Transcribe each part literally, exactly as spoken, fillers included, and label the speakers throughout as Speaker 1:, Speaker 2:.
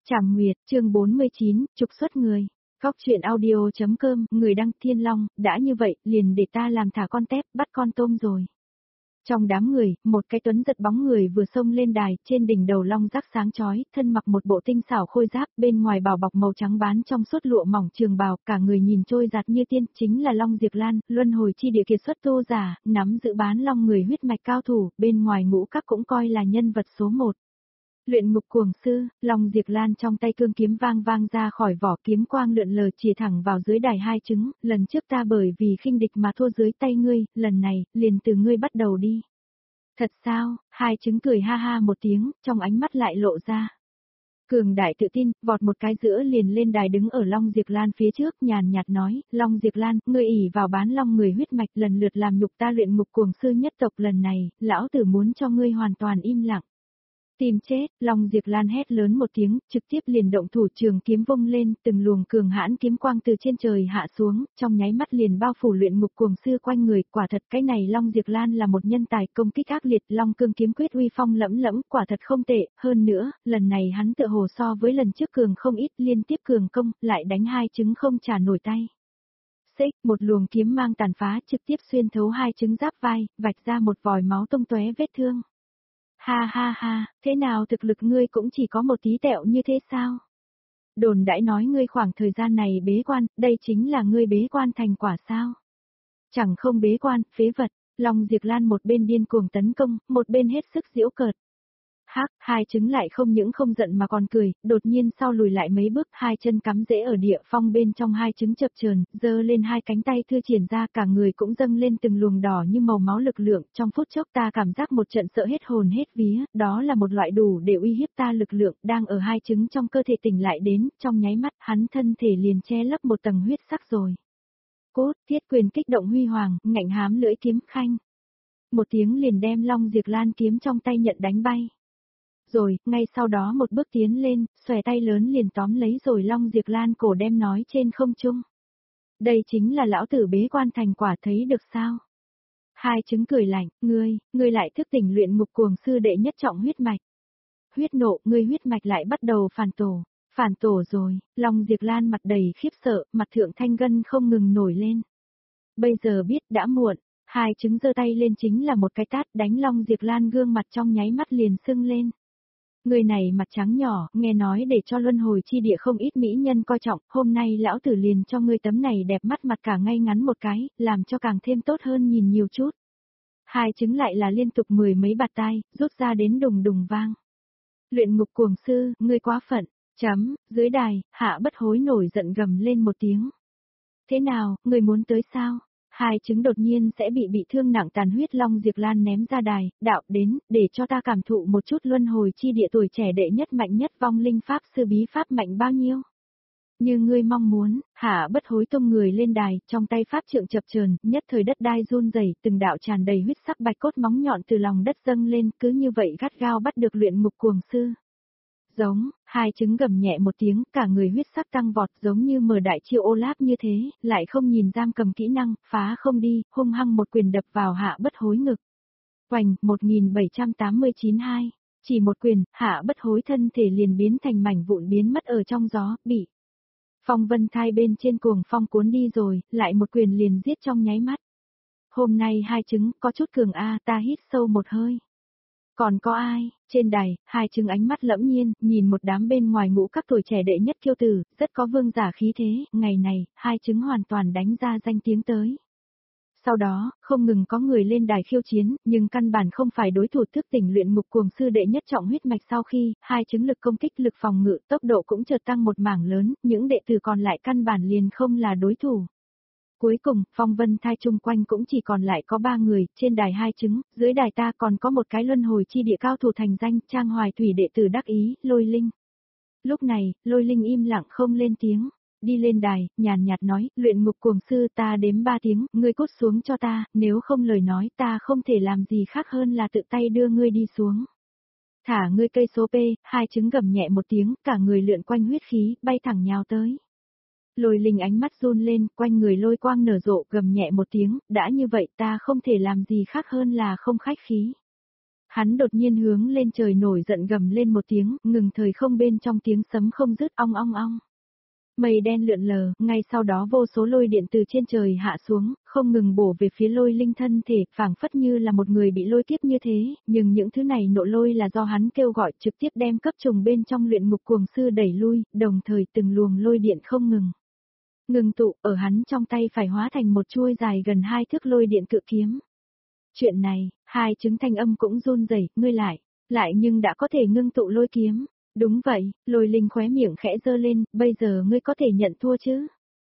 Speaker 1: Trảm Nguyệt, chương bốn mươi chín, trục xuất người. Góc truyện audio.com, người đăng Thiên Long, đã như vậy, liền để ta làm thả con tép, bắt con tôm rồi. Trong đám người, một cái tuấn giật bóng người vừa xông lên đài, trên đỉnh đầu long rắc sáng chói, thân mặc một bộ tinh xảo khôi giáp, bên ngoài bào bọc màu trắng bán trong suốt lụa mỏng trường bào, cả người nhìn trôi giạt như tiên, chính là Long Diệp Lan, luân hồi chi địa kiệt xuất tô giả, nắm giữ bán long người huyết mạch cao thủ, bên ngoài ngũ các cũng coi là nhân vật số một. Luyện ngục cuồng sư, Long Diệp Lan trong tay cương kiếm vang vang ra khỏi vỏ, kiếm quang lượn lờ chìa thẳng vào dưới đài hai trứng, lần trước ta bởi vì khinh địch mà thua dưới tay ngươi, lần này, liền từ ngươi bắt đầu đi. Thật sao? Hai trứng cười ha ha một tiếng, trong ánh mắt lại lộ ra cường đại tự tin, vọt một cái giữa liền lên đài đứng ở Long Diệp Lan phía trước, nhàn nhạt nói, Long Diệp Lan, ngươi ỷ vào bán long người huyết mạch lần lượt làm nhục ta luyện ngục cuồng sư nhất tộc, lần này, lão tử muốn cho ngươi hoàn toàn im lặng. Tìm chết, Long Diệp Lan hét lớn một tiếng, trực tiếp liền động thủ, trường kiếm vung lên, từng luồng cường hãn kiếm quang từ trên trời hạ xuống, trong nháy mắt liền bao phủ luyện ngục cuồng sư quanh người, quả thật cái này Long Diệp Lan là một nhân tài công kích ác liệt, Long cương kiếm quyết uy phong lẫm lẫm, quả thật không tệ, hơn nữa, lần này hắn tựa hồ so với lần trước cường không ít, liên tiếp cường công, lại đánh hai trứng không trả nổi tay. Xích, một luồng kiếm mang tàn phá trực tiếp xuyên thấu hai trứng giáp vai, vạch ra một vòi máu tung tóe vết thương. Ha ha ha, thế nào thực lực ngươi cũng chỉ có một tí tẹo như thế sao? Đồn đãi nói ngươi khoảng thời gian này bế quan, đây chính là ngươi bế quan thành quả sao? Chẳng không bế quan, phế vật, Long Diệp Lan một bên điên cuồng tấn công, một bên hết sức giễu cợt. Hắc, hai trứng lại không những không giận mà còn cười, đột nhiên sau lùi lại mấy bước, hai chân cắm rễ ở địa phong bên trong hai trứng chập chờn, giơ lên hai cánh tay thư triển ra, cả người cũng dâng lên từng luồng đỏ như màu máu lực lượng, trong phút chốc ta cảm giác một trận sợ hết hồn hết vía, đó là một loại đủ để uy hiếp ta lực lượng, đang ở hai trứng trong cơ thể tỉnh lại đến, trong nháy mắt, hắn thân thể liền che lấp một tầng huyết sắc rồi. Cốt, thiết quyền kích động huy hoàng, ngạnh hám lưỡi kiếm khanh. Một tiếng liền đem Long Diệp Lan kiếm trong tay nhận đánh bay. Rồi, ngay sau đó một bước tiến lên, xòe tay lớn liền tóm lấy rồi Long Diệp Lan cổ đem nói trên không trung. Đây chính là lão tử bế quan thành quả, thấy được sao? Hai trứng cười lạnh, ngươi, ngươi lại thức tỉnh luyện ngục cuồng sư đệ nhất trọng huyết mạch. Huyết nộ, ngươi huyết mạch lại bắt đầu phản tổ, phản tổ rồi, Long Diệp Lan mặt đầy khiếp sợ, mặt thượng thanh gân không ngừng nổi lên. Bây giờ biết đã muộn, hai trứng giơ tay lên chính là một cái tát đánh Long Diệp Lan gương mặt trong nháy mắt liền sưng lên. Người này mặt trắng nhỏ, nghe nói để cho luân hồi chi địa không ít mỹ nhân coi trọng, hôm nay lão tử liền cho ngươi tấm này đẹp mắt mặt cả ngay ngắn một cái, làm cho càng thêm tốt hơn nhìn nhiều chút. Hai trứng lại là liên tục mười mấy bạt tai, rút ra đến đùng đùng vang. Luyện ngục cuồng sư, ngươi quá phận, chấm, dưới đài, Hạ Bất Hối nổi giận gầm lên một tiếng. Thế nào, ngươi muốn tới sao? Hai trứng đột nhiên sẽ bị bị thương nặng, tàn huyết Long Diệp Lan ném ra đài, đạo đến, để cho ta cảm thụ một chút luân hồi chi địa tuổi trẻ đệ nhất mạnh nhất vong linh pháp sư bí pháp mạnh bao nhiêu. Như ngươi mong muốn, Hạ Bất Hối tung người lên đài, trong tay pháp trượng chập chờn, nhất thời đất đai run rẩy, từng đạo tràn đầy huyết sắc bạch cốt móng nhọn từ lòng đất dâng lên, cứ như vậy gắt gao bắt được luyện ngục cuồng sư. Giống, hai trứng gầm nhẹ một tiếng, cả người huyết sắc tăng vọt giống như mở đại chiêu ô láp như thế, lại không nhìn giam cầm kỹ năng, phá không đi, hung hăng một quyền đập vào Hạ Bất Hối ngực. Oành, một nghìn bảy trăm tám mươi chín hai, chỉ một quyền, Hạ Bất Hối thân thể liền biến thành mảnh vụn biến mất ở trong gió, bị phong vân thai bên trên cuồng phong cuốn đi rồi, lại một quyền liền giết trong nháy mắt. Hôm nay hai trứng, có chút cường a, ta hít sâu một hơi. Còn có ai? Trên đài, hai trứng ánh mắt lẫm nhiên, nhìn một đám bên ngoài ngũ các tuổi trẻ đệ nhất kiêu tử, rất có vương giả khí thế, ngày này, hai trứng hoàn toàn đánh ra danh tiếng tới. Sau đó, không ngừng có người lên đài khiêu chiến, nhưng căn bản không phải đối thủ, thức tỉnh luyện ngục cuồng sư đệ nhất trọng huyết mạch sau khi, hai trứng lực công kích lực phòng ngự, tốc độ cũng chợt tăng một mảng lớn, những đệ tử còn lại căn bản liền không là đối thủ. Cuối cùng, phong vân thai chung quanh cũng chỉ còn lại có ba người, trên đài hai trứng, dưới đài ta còn có một cái luân hồi chi địa cao thủ thành danh, Trang Hoài Thủy đệ tử đắc ý, Lôi Linh. Lúc này, Lôi Linh im lặng không lên tiếng, đi lên đài, nhàn nhạt nói, luyện ngục cuồng sư ta đếm ba tiếng, ngươi cút xuống cho ta, nếu không lời nói ta không thể làm gì khác hơn là tự tay đưa ngươi đi xuống. Thả ngươi cây số P, hai trứng gầm nhẹ một tiếng, cả người lượn quanh huyết khí, bay thẳng nhào tới. Lôi Linh ánh mắt run lên, quanh người lôi quang nở rộ, gầm nhẹ một tiếng, đã như vậy ta không thể làm gì khác hơn là không khách khí. Hắn đột nhiên hướng lên trời nổi giận gầm lên một tiếng, ngừng thời không bên trong tiếng sấm không dứt ong ong ong. Mây đen lượn lờ, ngay sau đó vô số lôi điện từ trên trời hạ xuống, không ngừng bổ về phía lôi linh thân thể, phảng phất như là một người bị lôi kiếp như thế, nhưng những thứ này nộ lôi là do hắn kêu gọi trực tiếp đem cấp trùng bên trong luyện ngục cuồng sư đẩy lui, đồng thời từng luồng lôi điện không ngừng. Ngừng tụ, ở hắn trong tay phải hóa thành một chuôi dài gần hai thước lôi điện cự kiếm. Chuyện này, hai chứng thanh âm cũng run rẩy, ngươi lại, lại nhưng đã có thể ngưng tụ lôi kiếm. Đúng vậy, lôi linh khóe miệng khẽ dơ lên, bây giờ ngươi có thể nhận thua chứ?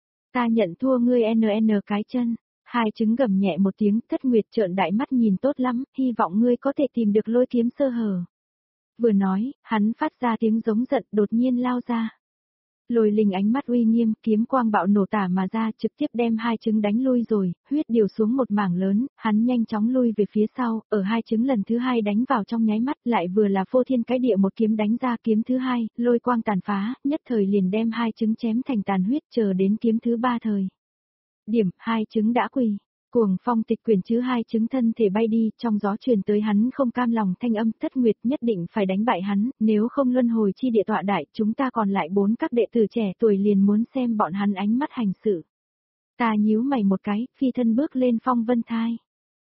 Speaker 1: Ta nhận thua ngươi en en cái chân. Hai chứng gầm nhẹ một tiếng, Thất Nguyệt trợn đại mắt nhìn tốt lắm, hy vọng ngươi có thể tìm được lôi kiếm sơ hở. Vừa nói, hắn phát ra tiếng giống giận đột nhiên lao ra. Lôi linh ánh mắt uy nghiêm, kiếm quang bạo nổ tả mà ra trực tiếp đem hai trứng đánh lui rồi, huyết điều xuống một mảng lớn, hắn nhanh chóng lui về phía sau, ở hai trứng lần thứ hai đánh vào trong nháy mắt lại vừa là phô thiên cái địa một kiếm đánh ra kiếm thứ hai, lôi quang tàn phá, nhất thời liền đem hai trứng chém thành tàn huyết chờ đến kiếm thứ ba thời. Điểm, hai trứng đã quỳ. Cuồng phong tịch quyền chứ hai chứng thân thể bay đi, trong gió truyền tới hắn không cam lòng thanh âm. Thất Nguyệt nhất định phải đánh bại hắn, nếu không luân hồi chi địa tọa đại, chúng ta còn lại bốn các đệ tử trẻ tuổi liền muốn xem bọn hắn ánh mắt hành sự. Ta nhíu mày một cái, phi thân bước lên phong vân thai.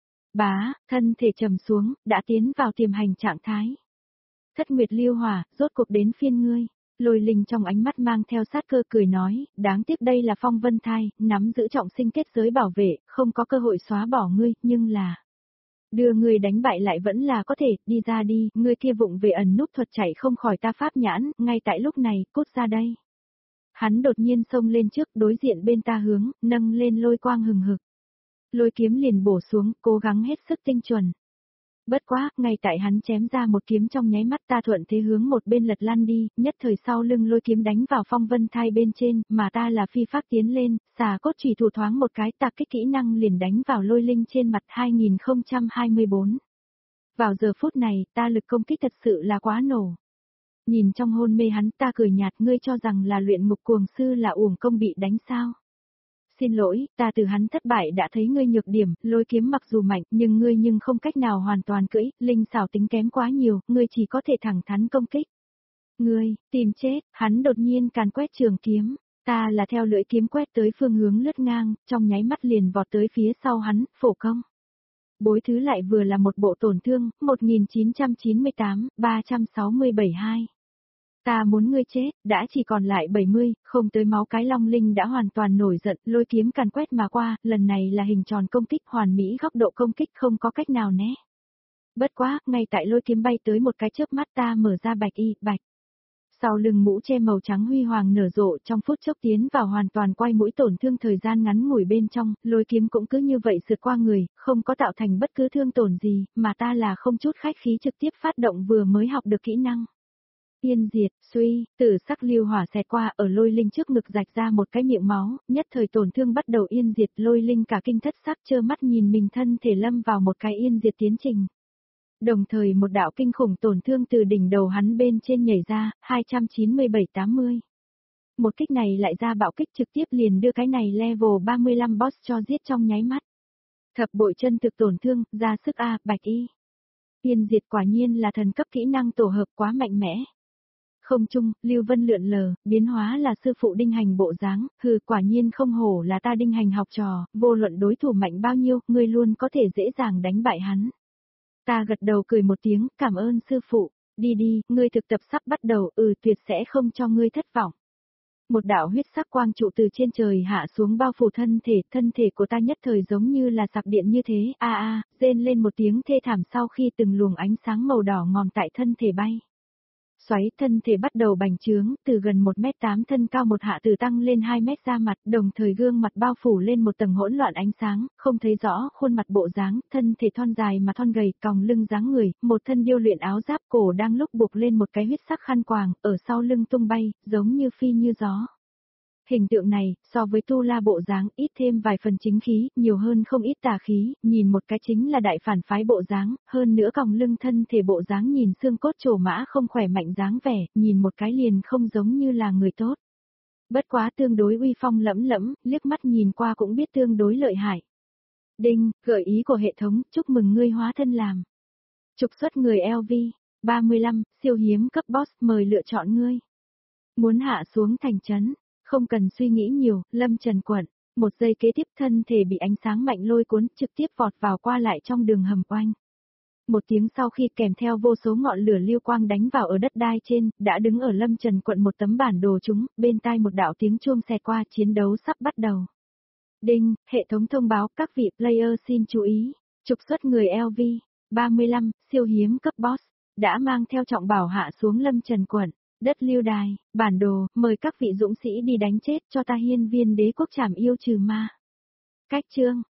Speaker 1: Bá, thân thể trầm xuống, đã tiến vào tiềm hành trạng thái. Thất Nguyệt liêu hỏa, rốt cuộc đến phiên ngươi. Lôi linh trong ánh mắt mang theo sát cơ cười nói, đáng tiếc đây là phong vân thai, nắm giữ trọng sinh kết giới bảo vệ, không có cơ hội xóa bỏ ngươi, nhưng là... Đưa ngươi đánh bại lại vẫn là có thể, đi ra đi, ngươi kia vụng về ẩn núp thuật chạy không khỏi ta pháp nhãn, ngay tại lúc này, cút ra đây. Hắn đột nhiên xông lên trước, đối diện bên ta hướng, nâng lên lôi quang hừng hực. Lôi kiếm liền bổ xuống, cố gắng hết sức tinh chuẩn. Bất quá, ngay tại hắn chém ra một kiếm trong nháy mắt ta thuận thế hướng một bên lật lăn đi, nhất thời sau lưng lôi kiếm đánh vào phong vân thai bên trên, mà ta là phi pháp tiến lên, xà cốt chủy thủ thoáng một cái tạc kích kỹ năng liền đánh vào lôi linh trên mặt hai nghìn không trăm hai mươi bốn. Vào giờ phút này, ta lực công kích thật sự là quá nổ. Nhìn trong hôn mê hắn ta cười nhạt, ngươi cho rằng là luyện ngục cuồng sư là uổng công bị đánh sao? Xin lỗi, ta từ hắn thất bại đã thấy ngươi nhược điểm, lôi kiếm mặc dù mạnh, nhưng ngươi nhưng không cách nào hoàn toàn cưỡi, linh xảo tính kém quá nhiều, ngươi chỉ có thể thẳng thắn công kích. Ngươi, tìm chết, hắn đột nhiên càn quét trường kiếm, ta là theo lưỡi kiếm quét tới phương hướng lướt ngang, trong nháy mắt liền vọt tới phía sau hắn, phổ công. Bối thứ lại vừa là một bộ tổn thương, một nghìn chín trăm chín mươi tám, ba trăm sáu mươi bảy hai. Ta muốn ngươi chết, đã chỉ còn lại bảy mươi, không tới máu cái long linh đã hoàn toàn nổi giận, lôi kiếm càn quét mà qua, lần này là hình tròn công kích hoàn mỹ góc độ công kích không có cách nào né. Bất quá, ngay tại lôi kiếm bay tới một cái chớp mắt ta mở ra bạch y, bạch. Sau lưng mũ che màu trắng huy hoàng nở rộ trong phút chốc tiến vào hoàn toàn quay mũi tổn thương thời gian ngắn ngủi bên trong, lôi kiếm cũng cứ như vậy sượt qua người, không có tạo thành bất cứ thương tổn gì, mà ta là không chút khách khí trực tiếp phát động vừa mới học được kỹ năng. Yên diệt, suy, tử sắc lưu hỏa xẹt qua ở lôi linh trước ngực rạch ra một cái miệng máu, nhất thời tổn thương bắt đầu yên diệt lôi linh cả kinh thất sắc trơ mắt nhìn mình thân thể lâm vào một cái yên diệt tiến trình. Đồng thời một đạo kinh khủng tổn thương từ đỉnh đầu hắn bên trên nhảy ra, hai trăm chín mươi bảy tám mươi. Một kích này lại ra bạo kích trực tiếp liền đưa cái này level ba mươi lăm boss cho giết trong nháy mắt. Thập bội chân thực tổn thương, ra sức A, bạch y. Yên diệt quả nhiên là thần cấp kỹ năng tổ hợp quá mạnh mẽ. Không chung, Lưu Vân lượn lờ, biến hóa là sư phụ đinh hành bộ dáng, hừ quả nhiên không hổ là ta đinh hành học trò, vô luận đối thủ mạnh bao nhiêu, ngươi luôn có thể dễ dàng đánh bại hắn. Ta gật đầu cười một tiếng, cảm ơn sư phụ, đi đi, ngươi thực tập sắp bắt đầu, ừ tuyệt sẽ không cho ngươi thất vọng. Một đạo huyết sắc quang trụ từ trên trời hạ xuống bao phủ thân thể, thân thể của ta nhất thời giống như là sạc điện như thế, a a, rên lên một tiếng thê thảm sau khi từng luồng ánh sáng màu đỏ ngòm tại thân thể bay. Xoáy thân thể bắt đầu bành trướng, từ gần một mét tám thân cao một hạ từ tăng lên hai mét ra mặt, đồng thời gương mặt bao phủ lên một tầng hỗn loạn ánh sáng, không thấy rõ khuôn mặt bộ dáng, thân thể thon dài mà thon gầy, còng lưng dáng người, một thân điêu luyện áo giáp cổ đang lúc buộc lên một cái huyết sắc khăn quàng, ở sau lưng tung bay, giống như phi như gió. Hình tượng này, so với tu la bộ dáng, ít thêm vài phần chính khí, nhiều hơn không ít tà khí, nhìn một cái chính là đại phản phái bộ dáng, hơn nữa còng lưng thân thể bộ dáng nhìn xương cốt trổ mã không khỏe mạnh dáng vẻ, nhìn một cái liền không giống như là người tốt. Bất quá tương đối uy phong lẫm lẫm, liếc mắt nhìn qua cũng biết tương đối lợi hại. Đinh, gợi ý của hệ thống, chúc mừng ngươi hóa thân làm Trục xuất người lờ vê. ba mươi lăm, siêu hiếm cấp boss mời lựa chọn ngươi. Muốn hạ xuống thành trấn, không cần suy nghĩ nhiều, Lâm Trần quận. Một giây kế tiếp thân thể bị ánh sáng mạnh lôi cuốn trực tiếp vọt vào qua lại trong đường hầm oanh. Một tiếng sau khi kèm theo vô số ngọn lửa lưu quang đánh vào ở đất đai trên, đã đứng ở Lâm Trần quận một tấm bản đồ chúng, bên tai một đạo tiếng chuông xẹt qua, chiến đấu sắp bắt đầu. Đinh, hệ thống thông báo các vị player xin chú ý, trục xuất người lờ vê. ba mươi lăm, siêu hiếm cấp boss, đã mang theo trọng bảo hạ xuống Lâm Trần quận. Đất lưu đài, bản đồ, mời các vị dũng sĩ đi đánh chết cho ta hiên viên đế quốc trảm yêu trừ ma. Cách chương